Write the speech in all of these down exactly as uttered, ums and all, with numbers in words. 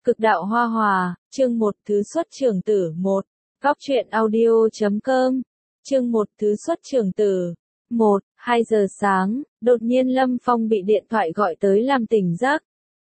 Cực đạo hoa hòa, chương một thứ xuất trưởng tử một. Góc truyện audio chấm com. Chương một thứ xuất trưởng tử. một. hai giờ sáng, đột nhiên Lâm Phong bị điện thoại gọi tới làm tỉnh giấc.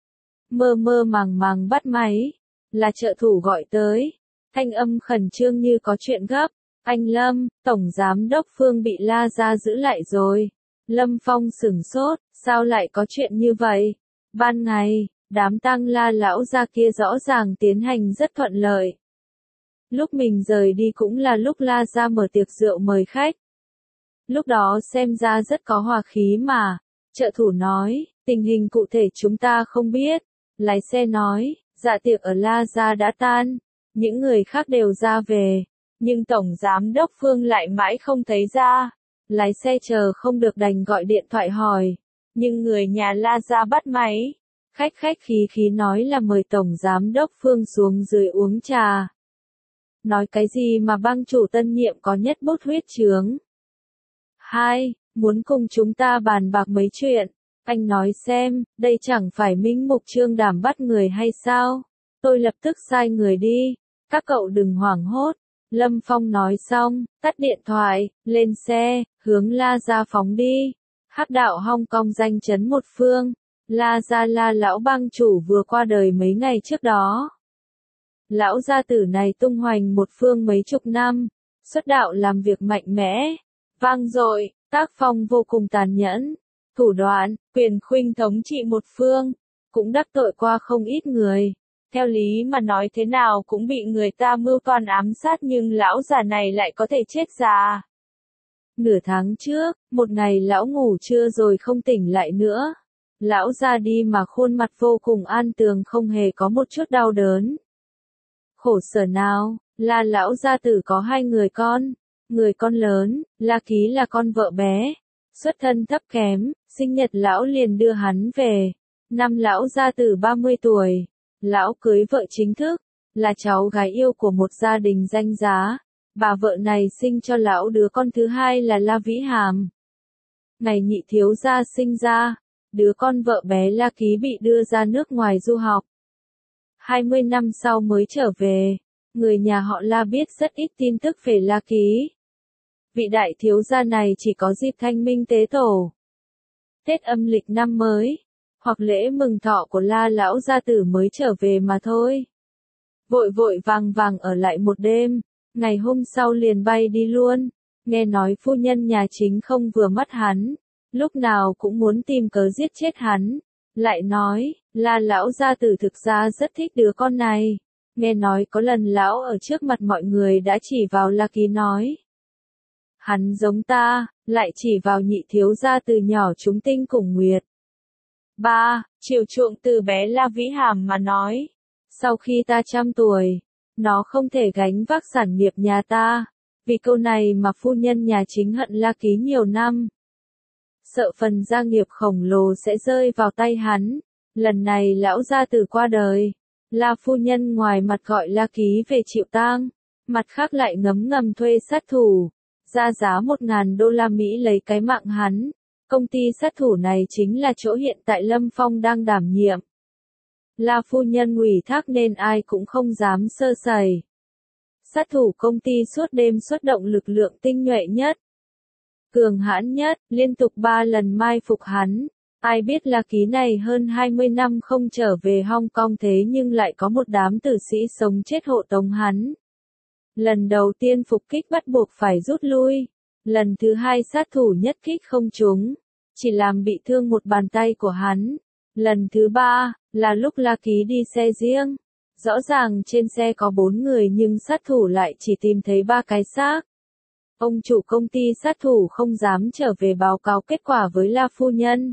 Mơ mơ màng màng bắt máy. Là trợ thủ gọi tới. Thanh âm khẩn trương như có chuyện gấp. Anh Lâm, Tổng Giám đốc Phương bị La Gia giữ lại rồi. Lâm Phong sửng sốt, sao lại có chuyện như vậy? Ban ngày, đám tang La lão gia kia rõ ràng tiến hành rất thuận lợi. Lúc mình rời đi cũng là lúc La Gia mở tiệc rượu mời khách. Lúc đó xem ra rất có hòa khí mà. Trợ thủ nói, tình hình cụ thể chúng ta không biết. Lái xe nói, dạ tiệc ở La Gia đã tan. Những người khác đều ra về. Nhưng Tổng Giám đốc Phương lại mãi không thấy ra. Lái xe chờ không được đành gọi điện thoại hỏi. Nhưng người nhà La Gia bắt máy. Khách khách khí khí nói là mời Tổng Giám đốc Phương xuống dưới uống trà. Nói cái gì mà bang chủ tân nhiệm có nhất bút huyết chướng. Hai, muốn cùng chúng ta bàn bạc mấy chuyện. Anh nói xem, đây chẳng phải minh mục trương đảm bắt người hay sao? Tôi lập tức sai người đi. Các cậu đừng hoảng hốt. Lâm Phong nói xong, tắt điện thoại, lên xe, hướng La Gia phóng đi. Hắc đạo Hong Kong danh chấn một phương. La Gia La lão bang chủ vừa qua đời mấy ngày trước đó. Lão gia tử này tung hoành một phương mấy chục năm, xuất đạo làm việc mạnh mẽ, vang dội, tác phong vô cùng tàn nhẫn, thủ đoạn, quyền khuynh thống trị một phương, cũng đắc tội qua không ít người. Theo lý mà nói thế nào cũng bị người ta mưu toan ám sát nhưng lão già này lại có thể chết già. Nửa tháng trước, một ngày lão ngủ trưa rồi không tỉnh lại nữa. Lão ra đi mà khuôn mặt vô cùng an tường không hề có một chút đau đớn. Khổ sở nào, là lão gia tử có hai người con. Người con lớn, La Ký là con vợ bé. Xuất thân thấp kém, sinh nhật lão liền đưa hắn về. Năm lão gia tử ba mươi tuổi. Lão cưới vợ chính thức, là cháu gái yêu của một gia đình danh giá. Bà vợ này sinh cho lão đứa con thứ hai là La Vĩ Hàm. Ngày nhị thiếu gia sinh ra. Đứa con vợ bé La Ký bị đưa ra nước ngoài du học. hai mươi năm sau mới trở về, người nhà họ La biết rất ít tin tức về La Ký. Vị đại thiếu gia này chỉ có dịp thanh minh tế tổ, Tết âm lịch năm mới, hoặc lễ mừng thọ của La lão gia tử mới trở về mà thôi. Vội vội vàng vàng ở lại một đêm, ngày hôm sau liền bay đi luôn. Nghe nói phu nhân nhà chính không vừa mắt hắn. Lúc nào cũng muốn tìm cớ giết chết hắn. Lại nói, là lão gia tử thực ra rất thích đứa con này. Nghe nói có lần lão ở trước mặt mọi người đã chỉ vào La Ký nói. Hắn giống ta, lại chỉ vào nhị thiếu gia từ nhỏ chúng tinh cùng nguyệt. Ba, chiều chuộng từ bé La Vĩ Hàm mà nói. Sau khi ta trăm tuổi, nó không thể gánh vác sản nghiệp nhà ta. Vì câu này mà phu nhân nhà chính hận La Ký nhiều năm. Sợ phần gia nghiệp khổng lồ sẽ rơi vào tay hắn. Lần này lão gia tử qua đời. La phu nhân ngoài mặt gọi La Ký về chịu tang. Mặt khác lại ngấm ngầm thuê sát thủ. Ra giá một ngàn đô la Mỹ lấy cái mạng hắn. Công ty sát thủ này chính là chỗ hiện tại Lâm Phong đang đảm nhiệm. La phu nhân ủy thác nên ai cũng không dám sơ sẩy. Sát thủ công ty suốt đêm xuất động lực lượng tinh nhuệ nhất. Cường hãn nhất, liên tục ba lần mai phục hắn. Ai biết La Ký này hơn hai mươi năm không trở về Hong Kong thế nhưng lại có một đám tử sĩ sống chết hộ tống hắn. Lần đầu tiên phục kích bắt buộc phải rút lui. Lần thứ hai sát thủ nhất kích không trúng. Chỉ làm bị thương một bàn tay của hắn. Lần thứ ba, là lúc La Ký đi xe riêng. Rõ ràng trên xe có bốn người nhưng sát thủ lại chỉ tìm thấy ba cái xác. Ông chủ công ty sát thủ không dám trở về báo cáo kết quả với La phu nhân.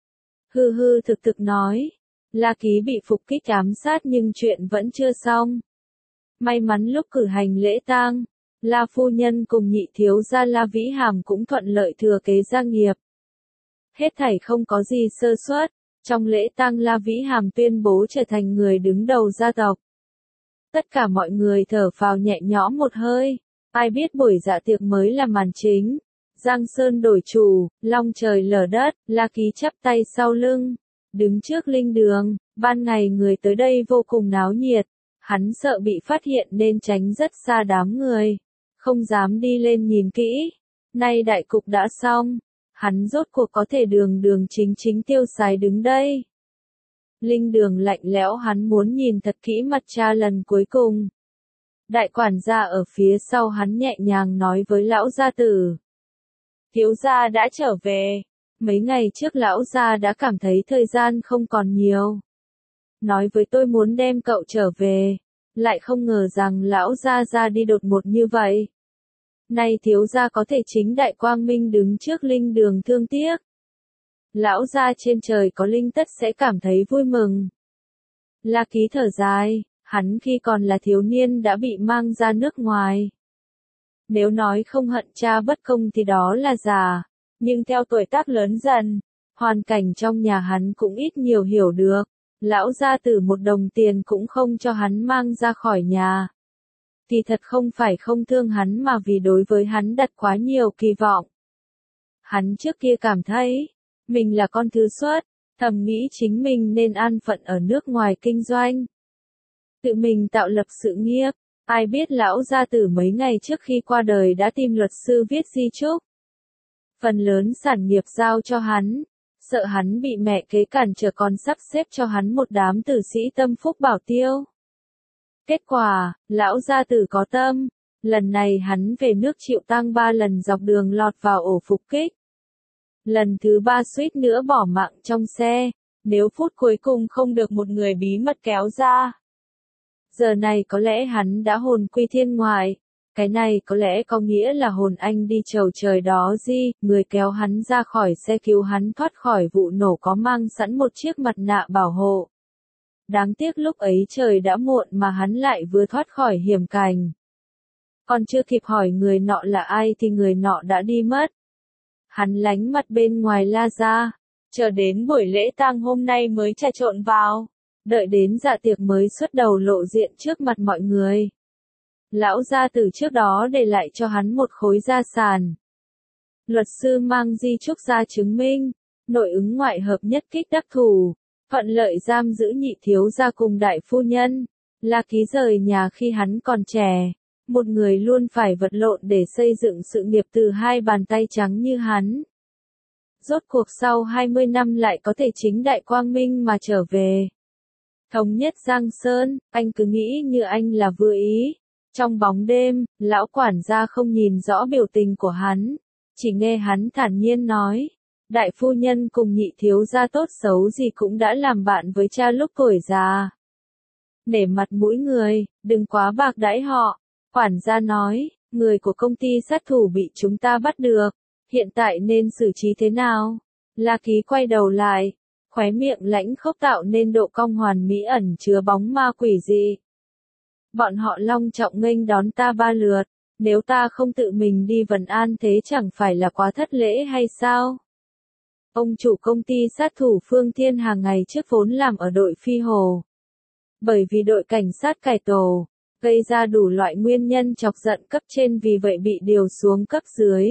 Hư hư thực thực nói, La Ký bị phục kích ám sát nhưng chuyện vẫn chưa xong. May mắn lúc cử hành lễ tang, La phu nhân cùng nhị thiếu gia La Vĩ Hàm cũng thuận lợi thừa kế gia nghiệp. Hết thảy không có gì sơ suất, trong lễ tang La Vĩ Hàm tuyên bố trở thành người đứng đầu gia tộc. Tất cả mọi người thở phào nhẹ nhõm một hơi. Ai biết buổi dạ tiệc mới là màn chính. Giang sơn đổi chủ, long trời lở đất, La Ký chắp tay sau lưng. đứng trước linh đường, ban ngày người tới đây vô cùng náo nhiệt, hắn sợ bị phát hiện nên tránh rất xa đám người, không dám đi lên nhìn kỹ. Nay đại cục đã xong, hắn rốt cuộc có thể đường đường chính chính tiêu xài đứng đây. Linh đường lạnh lẽo, hắn muốn nhìn thật kỹ mặt cha lần cuối cùng. Đại quản gia ở phía sau hắn nhẹ nhàng nói với lão gia tử. Thiếu gia đã trở về. Mấy ngày trước lão gia đã cảm thấy thời gian không còn nhiều. Nói với tôi muốn đem cậu trở về. Lại không ngờ rằng lão gia ra đi đột ngột như vậy. Nay thiếu gia có thể chính đại quang minh đứng trước linh đường thương tiếc. Lão gia trên trời có linh tất sẽ cảm thấy vui mừng. La Ký thở dài, hắn khi còn là thiếu niên đã bị mang ra nước ngoài. Nếu nói không hận cha bất công thì đó là giả, nhưng theo tuổi tác lớn dần, hoàn cảnh trong nhà hắn cũng ít nhiều hiểu được, lão gia tử một đồng tiền cũng không cho hắn mang ra khỏi nhà. Thì thật không phải không thương hắn mà vì đối với hắn đặt quá nhiều kỳ vọng. Hắn trước kia cảm thấy, mình là con thứ xuất, thầm nghĩ chính mình nên an phận ở nước ngoài kinh doanh. Tự mình tạo lập sự nghiệp, ai biết lão gia tử mấy ngày trước khi qua đời đã tìm luật sư viết di chúc. Phần lớn sản nghiệp giao cho hắn, sợ hắn bị mẹ kế cản trở còn sắp xếp cho hắn một đám tử sĩ tâm phúc bảo tiêu. Kết quả, lão gia tử có tâm, lần này hắn về nước chịu tang ba lần dọc đường lọt vào ổ phục kích. Lần thứ ba suýt nữa bỏ mạng trong xe, nếu phút cuối cùng không được một người bí mật kéo ra. Giờ này có lẽ hắn đã hồn quy thiên ngoại, cái này có lẽ có nghĩa là hồn anh đi chầu trời đó gì, người kéo hắn ra khỏi xe cứu hắn thoát khỏi vụ nổ có mang sẵn một chiếc mặt nạ bảo hộ. Đáng tiếc lúc ấy trời đã muộn mà hắn lại vừa thoát khỏi hiểm cảnh. Còn chưa kịp hỏi người nọ là ai thì người nọ đã đi mất. Hắn lánh mặt bên ngoài la ra, chờ đến buổi lễ tang hôm nay mới trà trộn vào, đợi đến dạ tiệc mới xuất đầu lộ diện trước mặt mọi người. Lão gia tử trước đó để lại cho hắn một khối gia sản. Luật sư mang di chúc ra chứng minh, nội ứng ngoại hợp nhất kích đắc thủ, thuận lợi giam giữ nhị thiếu gia cùng đại phu nhân. La Ký rời nhà khi hắn còn trẻ, một người luôn phải vật lộn để xây dựng sự nghiệp từ hai bàn tay trắng như hắn. Rốt cuộc sau hai mươi năm lại có thể chính đại quang minh mà trở về. Thống nhất Giang Sơn, anh cứ nghĩ như anh là vừa ý. Trong bóng đêm, lão quản gia không nhìn rõ biểu tình của hắn, chỉ nghe hắn thản nhiên nói, đại phu nhân cùng nhị thiếu gia tốt xấu gì cũng đã làm bạn với cha lúc tuổi già. Để mặt mũi người, đừng quá bạc đãi họ. Quản gia nói, người của công ty sát thủ bị chúng ta bắt được, hiện tại nên xử trí thế nào? La Ký quay đầu lại, khóe miệng lãnh khốc tạo nên độ cong hoàn mỹ ẩn chứa bóng ma quỷ dị. Bọn họ long trọng nghênh đón ta ba lượt, nếu ta không tự mình đi vần an thế chẳng phải là quá thất lễ hay sao? Ông chủ công ty sát thủ Phương Thiên hàng ngày trước vốn làm ở đội Phi Hồ. Bởi vì đội cảnh sát cải tổ, gây ra đủ loại nguyên nhân chọc giận cấp trên vì vậy bị điều xuống cấp dưới.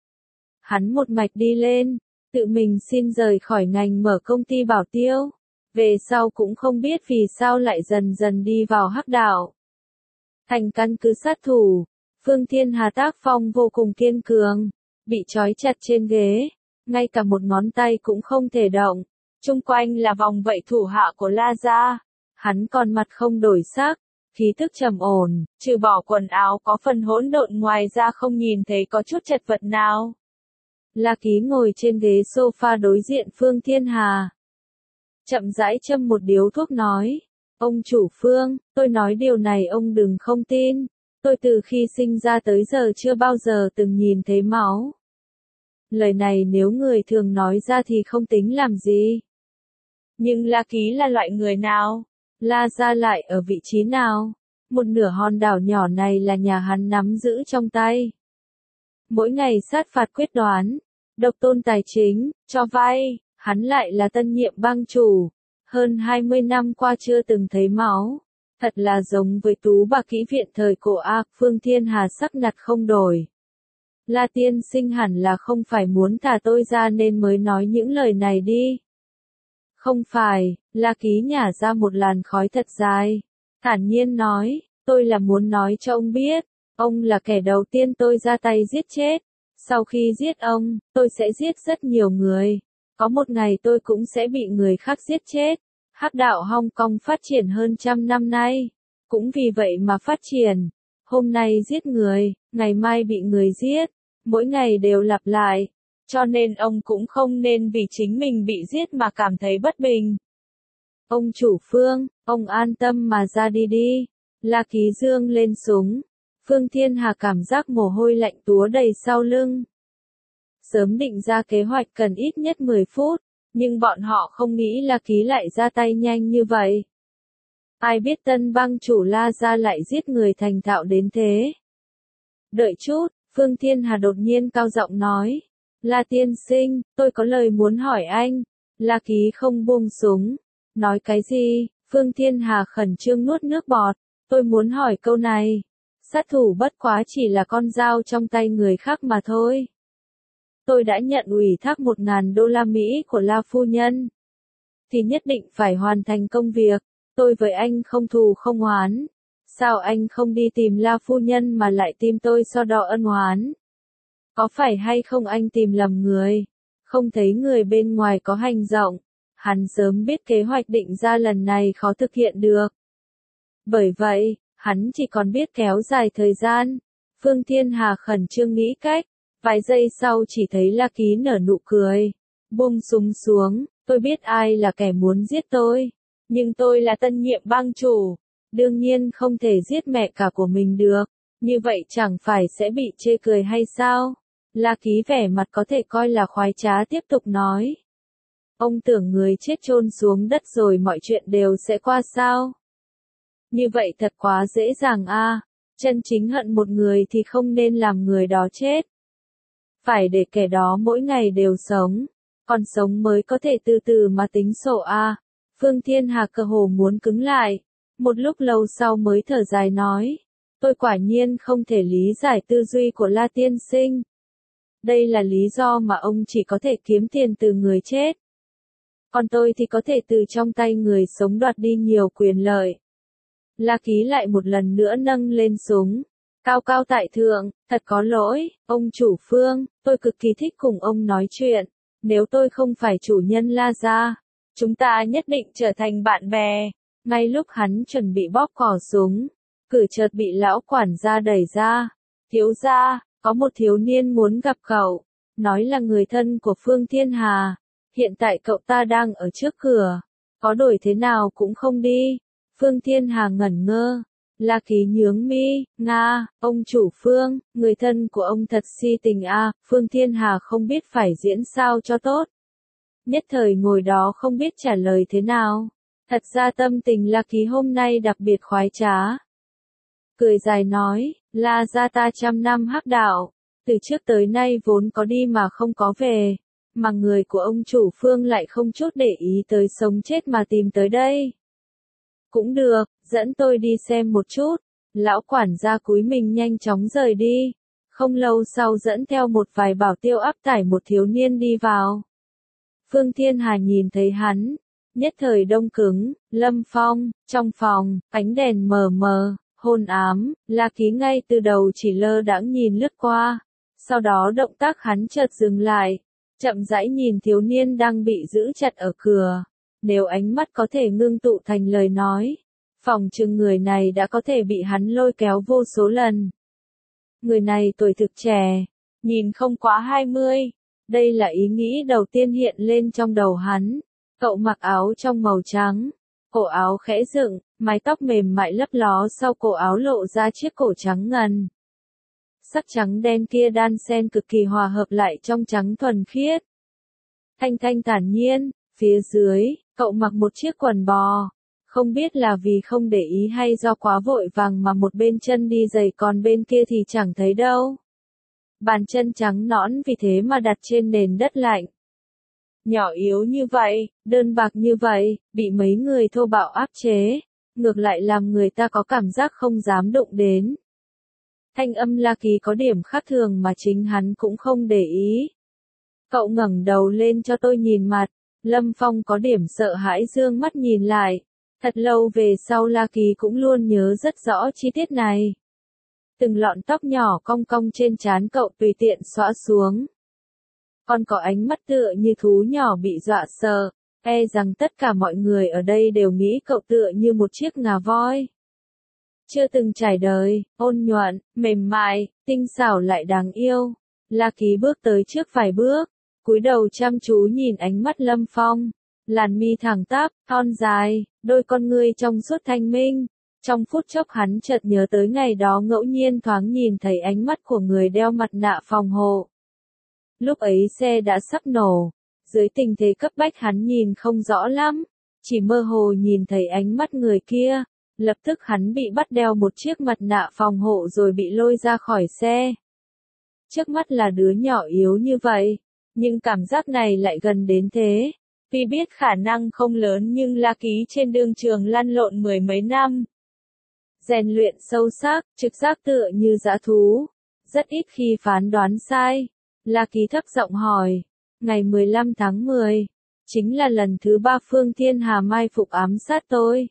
Hắn một mạch đi lên, tự mình xin rời khỏi ngành mở công ty bảo tiêu. Về sau cũng không biết vì sao lại dần dần đi vào hắc đạo. Thành căn cứ sát thủ, Phương Thiên Hà tác phong vô cùng kiên cường, bị trói chặt trên ghế, ngay cả một ngón tay cũng không thể động. Chung quanh là vòng vây thủ hạ của La gia, hắn còn mặt không đổi sắc, khí tức trầm ổn, trừ bỏ quần áo có phần hỗn độn ngoài ra không nhìn thấy có chút chật vật nào. La Ký ngồi trên ghế sofa đối diện Phương Thiên Hà. Chậm rãi châm một điếu thuốc nói, ông chủ Phương, tôi nói điều này ông đừng không tin, tôi từ khi sinh ra tới giờ chưa bao giờ từng nhìn thấy máu. Lời này nếu người thường nói ra thì không tính làm gì. Nhưng La Ký là loại người nào? La gia lại ở vị trí nào? Một nửa hòn đảo nhỏ này là nhà hắn nắm giữ trong tay. Mỗi ngày sát phạt quyết đoán, độc tôn tài chính, cho vay, hắn lại là tân nhiệm bang chủ. Hơn hai mươi năm qua chưa từng thấy máu. Thật là giống với tú bà kỹ viện thời cổ A, Phương Thiên Hà sắc mặt không đổi. La tiên sinh hẳn là không phải muốn thả tôi ra nên mới nói những lời này đi. Không phải, La Ký nhả ra một làn khói thật dài. Thản nhiên nói, tôi là muốn nói cho ông biết, ông là kẻ đầu tiên tôi ra tay giết chết. Sau khi giết ông, tôi sẽ giết rất nhiều người. Có một ngày tôi cũng sẽ bị người khác giết chết. Hắc đạo Hong Kong phát triển hơn trăm năm nay. Cũng vì vậy mà phát triển. Hôm nay giết người, ngày mai bị người giết. Mỗi ngày đều lặp lại. Cho nên ông cũng không nên vì chính mình bị giết mà cảm thấy bất bình. Ông chủ Phương, ông an tâm mà ra đi đi. La Ký dương lên súng. Phương Thiên Hà cảm giác mồ hôi lạnh túa đầy sau lưng. Sớm định ra kế hoạch cần ít nhất mười phút, nhưng bọn họ không nghĩ La Ký lại ra tay nhanh như vậy. Ai biết tân bang chủ La gia lại giết người thành thạo đến thế. Đợi chút, Phương Thiên Hà đột nhiên cao giọng nói. La tiên sinh, tôi có lời muốn hỏi anh. La Ký không buông súng. Nói cái gì? Phương Thiên Hà khẩn trương nuốt nước bọt. Tôi muốn hỏi câu này. Sát thủ bất quá chỉ là con dao trong tay người khác mà thôi. Tôi đã nhận ủy thác một ngàn đô la Mỹ của La phu nhân. Thì nhất định phải hoàn thành công việc. Tôi với anh không thù không oán. Sao anh không đi tìm La phu nhân mà lại tìm tôi so đo ân oán? Có phải hay không anh tìm lầm người? Không thấy người bên ngoài có hành động. Hắn sớm biết kế hoạch định ra lần này khó thực hiện được. Bởi vậy, hắn chỉ còn biết kéo dài thời gian. Phương Thiên Hà khẩn trương nghĩ cách. Vài giây sau chỉ thấy La Ký nở nụ cười. Buông súng xuống, tôi biết ai là kẻ muốn giết tôi. Nhưng tôi là tân nhiệm bang chủ. Đương nhiên không thể giết mẹ cả của mình được. Như vậy chẳng phải sẽ bị chê cười hay sao? La Ký vẻ mặt có thể coi là khoái trá tiếp tục nói. Ông tưởng người chết chôn xuống đất rồi mọi chuyện đều sẽ qua sao? Như vậy thật quá dễ dàng a. À. Chân chính hận một người thì không nên làm người đó chết. Phải để kẻ đó mỗi ngày đều sống. Còn sống mới có thể từ từ mà tính sổ a. À. Phương Thiên Hà cơ hồ muốn cứng lại. Một lúc lâu sau mới thở dài nói. Tôi quả nhiên không thể lý giải tư duy của La tiên sinh. Đây là lý do mà ông chỉ có thể kiếm tiền từ người chết. Còn tôi thì có thể từ trong tay người sống đoạt đi nhiều quyền lợi. La Ký lại một lần nữa nâng lên súng. Cao cao tại thượng, thật có lỗi, ông chủ Phương, tôi cực kỳ thích cùng ông nói chuyện. Nếu tôi không phải chủ nhân La gia, chúng ta nhất định trở thành bạn bè. Ngay lúc hắn chuẩn bị bóp cò súng, cửa chợt bị lão quản gia đẩy ra. Thiếu gia, có một thiếu niên muốn gặp cậu, nói là người thân của Phương Thiên Hà. Hiện tại cậu ta đang ở trước cửa, có đổi thế nào cũng không đi. Phương Thiên Hà ngẩn ngơ. La Ký nhướng mi, Nga, ông chủ Phương, người thân của ông thật si tình a. À. Phương Thiên Hà không biết phải diễn sao cho tốt. Nhất thời ngồi đó không biết trả lời thế nào. Thật ra tâm tình La Ký hôm nay đặc biệt khoái trá. Cười dài nói, La gia ta trăm năm hắc đạo, từ trước tới nay vốn có đi mà không có về, mà người của ông chủ Phương lại không chút để ý tới sống chết mà tìm tới đây. Cũng được, dẫn tôi đi xem một chút. Lão quản gia cúi mình nhanh chóng rời đi. Không lâu sau dẫn theo một vài bảo tiêu áp tải một thiếu niên đi vào. Phương Thiên Hà nhìn thấy hắn, nhất thời đông cứng. Lâm Phong, trong phòng, ánh đèn mờ mờ, hôn ám. La Ký ngay từ đầu chỉ lơ đãng nhìn lướt qua. Sau đó động tác hắn chợt dừng lại, chậm rãi nhìn thiếu niên đang bị giữ chặt ở cửa. Nếu ánh mắt có thể ngưng tụ thành lời nói, phòng chừng người này đã có thể bị hắn lôi kéo vô số lần. Người này tuổi thực trẻ, nhìn không quá hai mươi. Đây là ý nghĩ đầu tiên hiện lên trong đầu hắn. Cậu mặc áo trong màu trắng, cổ áo khẽ dựng, mái tóc mềm mại lấp ló sau cổ áo lộ ra chiếc cổ trắng ngần. Sắc trắng đen kia đan xen cực kỳ hòa hợp lại trong trắng thuần khiết. Thanh thanh thản nhiên, phía dưới, cậu mặc một chiếc quần bò. Không biết là vì không để ý hay do quá vội vàng mà một bên chân đi giày còn bên kia thì chẳng thấy đâu. Bàn chân trắng nõn vì thế mà đặt trên nền đất lạnh. Nhỏ yếu như vậy, đơn bạc như vậy, bị mấy người thô bạo áp chế, ngược lại làm người ta có cảm giác không dám đụng đến. Thanh âm La Ký có điểm khác thường mà chính hắn cũng không để ý. Cậu ngẩng đầu lên cho tôi nhìn mặt, Lâm Phong có điểm sợ hãi dương mắt nhìn lại. Thật lâu về sau La Ký cũng luôn nhớ rất rõ chi tiết này. Từng lọn tóc nhỏ cong cong trên trán cậu tùy tiện xõa xuống. Còn có ánh mắt tựa như thú nhỏ bị dọa sợ, e rằng tất cả mọi người ở đây đều nghĩ cậu tựa như một chiếc ngà voi. Chưa từng trải đời, ôn nhuận, mềm mại, tinh xảo lại đáng yêu. La Ký bước tới trước vài bước, cúi đầu chăm chú nhìn ánh mắt Lâm Phong. Làn mi thẳng tắp, thon dài, đôi con ngươi trong suốt thanh minh. Trong phút chốc hắn chợt nhớ tới ngày đó ngẫu nhiên thoáng nhìn thấy ánh mắt của người đeo mặt nạ phòng hộ. Lúc ấy xe đã sắp nổ, dưới tình thế cấp bách hắn nhìn không rõ lắm, chỉ mơ hồ nhìn thấy ánh mắt người kia, lập tức hắn bị bắt đeo một chiếc mặt nạ phòng hộ rồi bị lôi ra khỏi xe. Trước mắt là đứa nhỏ yếu như vậy, nhưng cảm giác này lại gần đến thế. Tuy biết khả năng không lớn nhưng La Ký trên đương trường lăn lộn mười mấy năm. Rèn luyện sâu sắc, trực giác tựa như dã thú. Rất ít khi phán đoán sai. La Ký thấp giọng hỏi. Ngày mười lăm tháng mười. Chính là lần thứ ba Phương Thiên Hà mai phục ám sát tôi.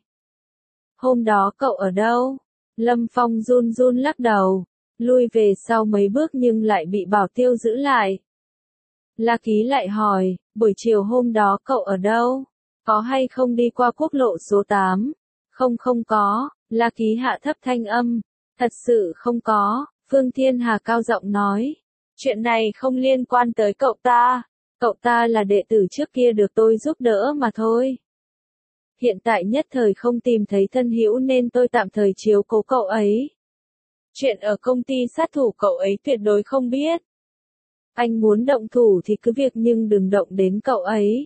Hôm đó cậu ở đâu? Lâm Phong run run lắc đầu. Lui về sau mấy bước nhưng lại bị Bảo Tiêu giữ lại. La Ký lại hỏi, buổi chiều hôm đó cậu ở đâu? Có hay không đi qua quốc lộ số tám? Không không có, La Ký hạ thấp thanh âm. Thật sự không có, Phương Thiên Hà cao giọng nói. Chuyện này không liên quan tới cậu ta. Cậu ta là đệ tử trước kia được tôi giúp đỡ mà thôi. Hiện tại nhất thời không tìm thấy thân hữu nên tôi tạm thời chiếu cố cậu ấy. Chuyện ở công ty sát thủ cậu ấy tuyệt đối không biết. Anh muốn động thủ thì cứ việc nhưng đừng động đến cậu ấy.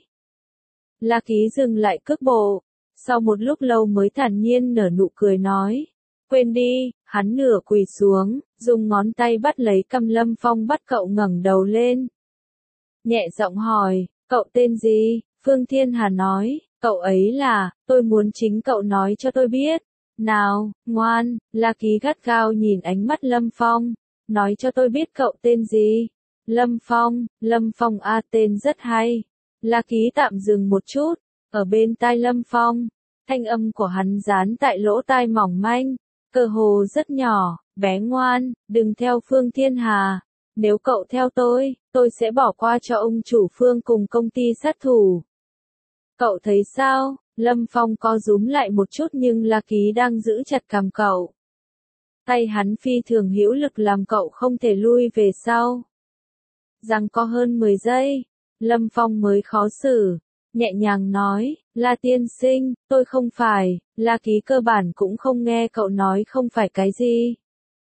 La Ký dừng lại cước bộ. Sau một lúc lâu mới thản nhiên nở nụ cười nói. Quên đi, hắn nửa quỳ xuống, dùng ngón tay bắt lấy cằm Lâm Phong bắt cậu ngẩng đầu lên. Nhẹ giọng hỏi, cậu tên gì? Phương Thiên Hà nói, cậu ấy là, tôi muốn chính cậu nói cho tôi biết. Nào, ngoan, La Ký gắt gao nhìn ánh mắt Lâm Phong. Nói cho tôi biết cậu tên gì? Lâm Phong, Lâm Phong a tên rất hay. La Ký tạm dừng một chút, ở bên tai Lâm Phong, thanh âm của hắn dán tại lỗ tai mỏng manh, cơ hồ rất nhỏ, bé ngoan, đừng theo Phương Thiên Hà. Nếu cậu theo tôi, tôi sẽ bỏ qua cho ông chủ Phương cùng công ty sát thủ. Cậu thấy sao? Lâm Phong co rúm lại một chút nhưng La Ký đang giữ chặt cằm cậu. Tay hắn phi thường hữu lực làm cậu không thể lui về sau. Rằng có hơn mười giây, Lâm Phong mới khó xử, nhẹ nhàng nói, La tiên sinh, tôi không phải. La Ký cơ bản cũng không nghe cậu nói không phải cái gì.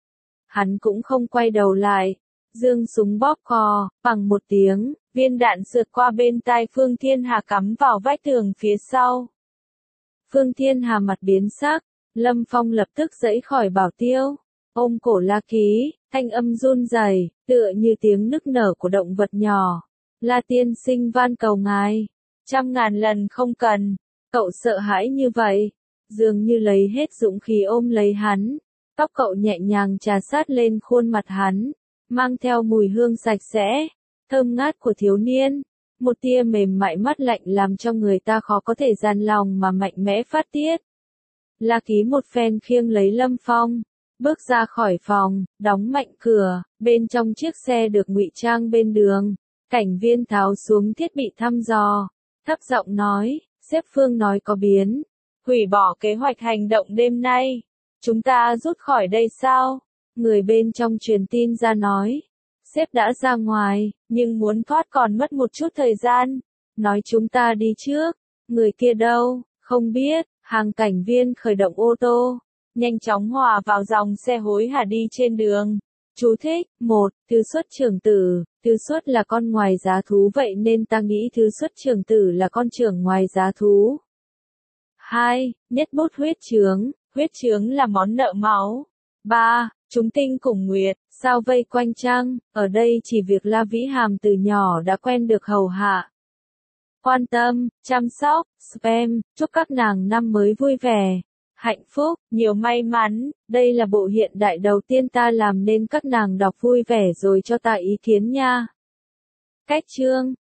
Hắn cũng không quay đầu lại, giương súng bóp cò, bằng một tiếng, viên đạn sượt qua bên tai Phương Thiên Hà cắm vào vách tường phía sau. Phương Thiên Hà mặt biến sắc, Lâm Phong lập tức giãy khỏi Bảo Tiêu, ôm cổ La Ký, thanh âm run rẩy, tựa như tiếng nức nở của động vật nhỏ. La tiên sinh van cầu ngài, trăm ngàn lần không cần. Cậu sợ hãi như vậy, dường như lấy hết dũng khí ôm lấy hắn. Tóc cậu nhẹ nhàng trà sát lên khuôn mặt hắn, mang theo mùi hương sạch sẽ, thơm ngát của thiếu niên. Một tia mềm mại mát lạnh làm cho người ta khó có thể dàn lòng mà mạnh mẽ phát tiết. La Ký một phen khiêng lấy Lâm Phong, bước ra khỏi phòng, đóng mạnh cửa, bên trong chiếc xe được ngụy trang bên đường. Cảnh viên tháo xuống thiết bị thăm dò, thấp giọng nói, sếp Phương nói có biến, hủy bỏ kế hoạch hành động đêm nay. Chúng ta rút khỏi đây sao? Người bên trong truyền tin ra nói, sếp đã ra ngoài, nhưng muốn thoát còn mất một chút thời gian. Nói chúng ta đi trước. Người kia đâu? Không biết. Hàng cảnh viên khởi động ô tô, nhanh chóng hòa vào dòng xe hối hả đi trên đường. Chú thích, một, Thứ Xuất trưởng tử. Thứ Xuất là con ngoài giá thú vậy nên ta nghĩ Thứ Xuất trưởng tử là con trưởng ngoài giá thú. hai. Nhất bút huyết chướng. Huyết chướng là món nợ máu. ba. Chúng tinh cùng nguyệt, sao vây quanh trăng, ở đây chỉ việc La Vĩ Hàm từ nhỏ đã quen được hầu hạ. Quan tâm, chăm sóc, spam, chúc các nàng năm mới vui vẻ, hạnh phúc, nhiều may mắn. Đây là bộ hiện đại đầu tiên ta làm nên các nàng đọc vui vẻ rồi cho ta ý kiến nha. Cách chương